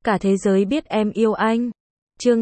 Cả thế giới biết em yêu anh. Chương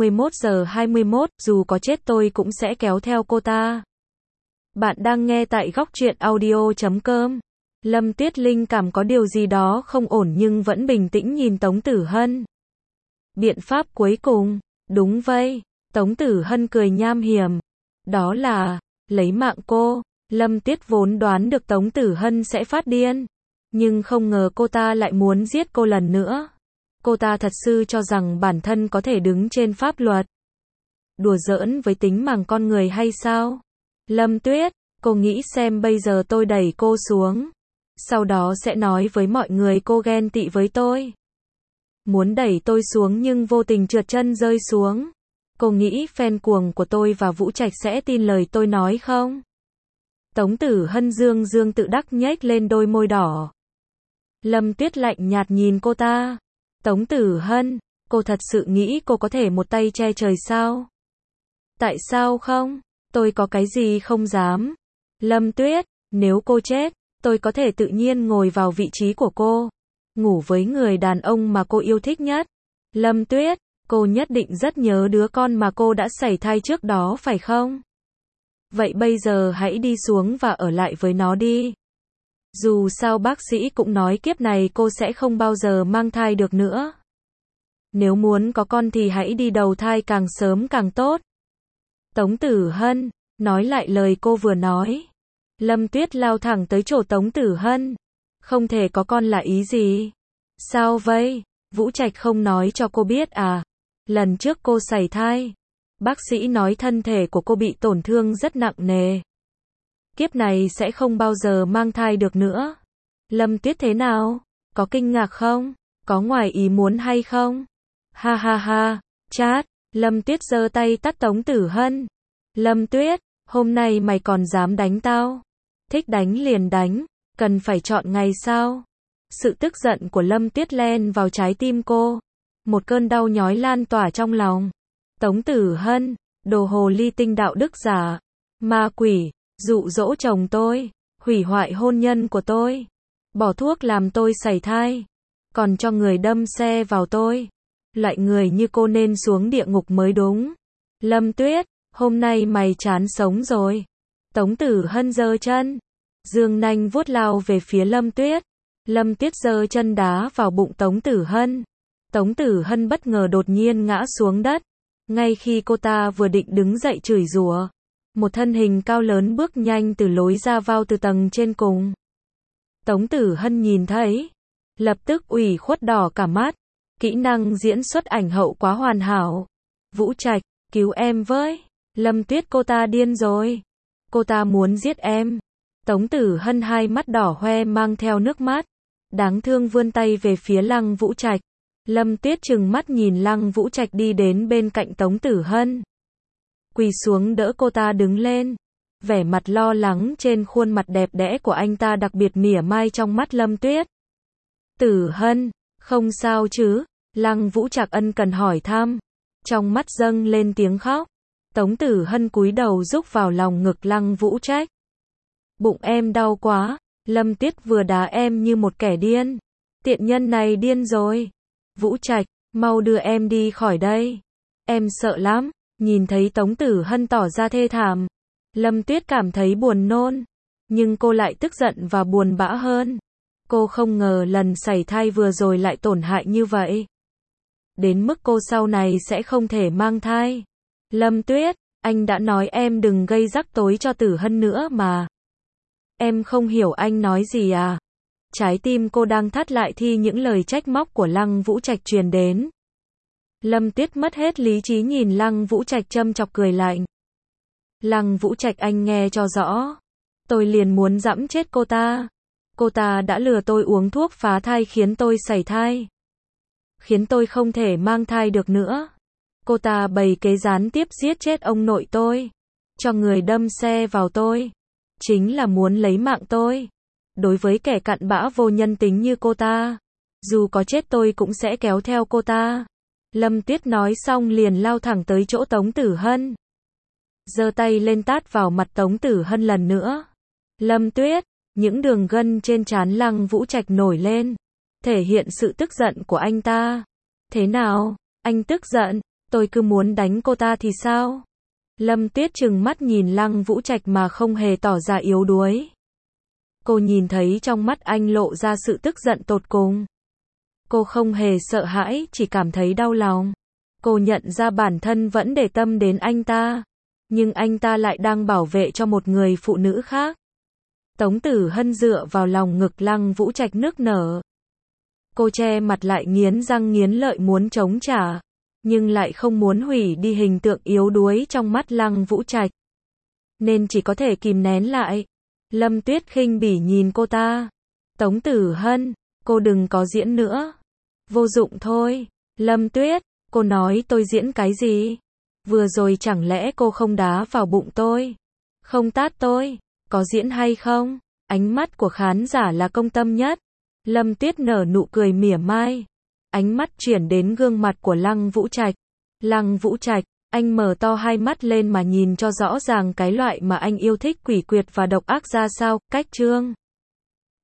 21:21, dù có chết tôi cũng sẽ kéo theo cô ta. Bạn đang nghe tại góc truyện audio.com. Lâm Tuyết Linh cảm có điều gì đó không ổn nhưng vẫn bình tĩnh nhìn Tống Tử Hân. Biện pháp cuối cùng, đúng vậy. Tống Tử Hân cười nham hiểm. Đó là, lấy mạng cô. Lâm Tuyết vốn đoán được Tống Tử Hân sẽ phát điên. Nhưng không ngờ cô ta lại muốn giết cô lần nữa. Cô ta thật sự cho rằng bản thân có thể đứng trên pháp luật. Đùa giỡn với tính mạng con người hay sao? Lâm Tuyết, cô nghĩ xem bây giờ tôi đẩy cô xuống. Sau đó sẽ nói với mọi người cô ghen tị với tôi. Muốn đẩy tôi xuống nhưng vô tình trượt chân rơi xuống. Cô nghĩ fan cuồng của tôi và Vũ Trạch sẽ tin lời tôi nói không? Tống Tử Hân dương tự đắc nhếch lên đôi môi đỏ. Lâm Tuyết lạnh nhạt nhìn cô ta. Tống Tử Hân, cô thật sự nghĩ cô có thể một tay che trời sao? Tại sao không? Tôi có cái gì không dám. Lâm Tuyết, nếu cô chết, tôi có thể tự nhiên ngồi vào vị trí của cô. Ngủ với người đàn ông mà cô yêu thích nhất. Lâm Tuyết, cô nhất định rất nhớ đứa con mà cô đã sảy thai trước đó phải không? Vậy bây giờ hãy đi xuống và ở lại với nó đi. Dù sao bác sĩ cũng nói kiếp này cô sẽ không bao giờ mang thai được nữa. Nếu muốn có con thì hãy đi đầu thai càng sớm càng tốt. Tống Tử Hân, nói lại lời cô vừa nói. Lâm Tuyết lao thẳng tới chỗ Tống Tử Hân. Không thể có con là ý gì? Sao vậy? Vũ Trạch không nói cho cô biết à? Lần trước cô sảy thai. Bác sĩ nói thân thể của cô bị tổn thương rất nặng nề. Kiếp này sẽ không bao giờ mang thai được nữa. Lâm Tuyết thế nào? Có kinh ngạc không? Có ngoài ý muốn hay không? Ha ha ha, chát. Lâm Tuyết giơ tay tát Tống Tử Hân. Lâm Tuyết, hôm nay mày còn dám đánh tao? Thích đánh liền đánh, cần phải chọn ngày sao? Sự tức giận của Lâm Tuyết len vào trái tim cô. Một cơn đau nhói lan tỏa trong lòng. Tống Tử Hân, đồ hồ ly tinh đạo đức giả, ma quỷ, dụ dỗ chồng tôi, hủy hoại hôn nhân của tôi, bỏ thuốc làm tôi sảy thai, còn cho người đâm xe vào tôi. Loại người như cô nên xuống địa ngục mới đúng. Lâm Tuyết, hôm nay mày chán sống rồi. Tống Tử Hân giơ chân, dương nanh vuốt lao về phía Lâm Tuyết. Lâm Tuyết giơ chân đá vào bụng Tống Tử Hân. Tống Tử Hân bất ngờ đột nhiên ngã xuống đất. Ngay khi cô ta vừa định đứng dậy chửi rủa, một thân hình cao lớn bước nhanh từ lối ra vào từ tầng trên cùng. Tống Tử Hân nhìn thấy, lập tức ủy khuất đỏ cả mắt. Kỹ năng diễn xuất ảnh hậu quá hoàn hảo. Vũ Trạch, cứu em với. Lâm Tuyết, cô ta điên rồi. Cô ta muốn giết em. Tống Tử Hân hai mắt đỏ hoe mang theo nước mắt. Đáng thương vươn tay về phía Lăng Vũ Trạch. Lâm Tuyết trừng mắt nhìn Lăng Vũ Trạch đi đến bên cạnh Tống Tử Hân. Quỳ xuống đỡ cô ta đứng lên. Vẻ mặt lo lắng trên khuôn mặt đẹp đẽ của anh ta đặc biệt mỉa mai trong mắt Lâm Tuyết. Tử Hân, không sao chứ? Lăng Vũ Trạch ân cần hỏi thăm. Trong mắt dâng lên tiếng khóc. Tống Tử Hân cúi đầu rúc vào lòng ngực Lăng Vũ Trạch. Bụng em đau quá. Lâm Tuyết vừa đá em như một kẻ điên. Tiện nhân này điên rồi. Vũ Trạch, mau đưa em đi khỏi đây. Em sợ lắm. Nhìn thấy Tống Tử Hân tỏ ra thê thảm, Lâm Tuyết cảm thấy buồn nôn. Nhưng cô lại tức giận và buồn bã hơn. Cô không ngờ lần sảy thai vừa rồi lại tổn hại như vậy. Đến mức cô sau này sẽ không thể mang thai. Lâm Tuyết, anh đã nói em đừng gây rắc rối cho Tử Hân nữa mà. Em không hiểu anh nói gì à? Trái tim cô đang thắt lại thì những lời trách móc của Lăng Vũ Trạch truyền đến. Lâm Tuyết mất hết lý trí nhìn Lăng Vũ Trạch châm chọc cười lạnh. Lăng Vũ Trạch, anh nghe cho rõ. Tôi liền muốn giẫm chết cô ta. Cô ta đã lừa tôi uống thuốc phá thai khiến tôi sảy thai. Khiến tôi không thể mang thai được nữa. Cô ta bày kế gián tiếp giết chết ông nội tôi. Cho người đâm xe vào tôi. Chính là muốn lấy mạng tôi. Đối với kẻ cặn bã vô nhân tính như cô ta, dù có chết tôi cũng sẽ kéo theo cô ta. Lâm Tuyết nói xong liền lao thẳng tới chỗ Tống Tử Hân. Giơ tay lên tát vào mặt Tống Tử Hân lần nữa. Lâm Tuyết, những đường gân trên trán Lăng Vũ Trạch nổi lên, thể hiện sự tức giận của anh ta. Thế nào? Anh tức giận, tôi cứ muốn đánh cô ta thì sao? Lâm Tuyết trừng mắt nhìn Lăng Vũ Trạch mà không hề tỏ ra yếu đuối. Cô nhìn thấy trong mắt anh lộ ra sự tức giận tột cùng. Cô không hề sợ hãi, chỉ cảm thấy đau lòng. Cô nhận ra bản thân vẫn để tâm đến anh ta, nhưng anh ta lại đang bảo vệ cho một người phụ nữ khác. Tống Tử Hân dựa vào lòng ngực Lăng Vũ Trạch nức nở. Cô che mặt lại nghiến răng nghiến lợi muốn chống trả, nhưng lại không muốn hủy đi hình tượng yếu đuối trong mắt Lăng Vũ Trạch, nên chỉ có thể kìm nén lại. Lâm Tuyết khinh bỉ nhìn cô ta. Tống Tử Hân, cô đừng có diễn nữa. Vô dụng thôi. Lâm Tuyết, cô nói tôi diễn cái gì? Vừa rồi chẳng lẽ cô không đá vào bụng tôi? Không tát tôi? Có diễn hay không? Ánh mắt của khán giả là công tâm nhất. Lâm Tuyết nở nụ cười mỉa mai. Ánh mắt chuyển đến gương mặt của Lăng Vũ Trạch. Lăng Vũ Trạch, anh mở to hai mắt lên mà nhìn cho rõ ràng cái loại mà anh yêu thích quỷ quyệt và độc ác ra sao. Cách chương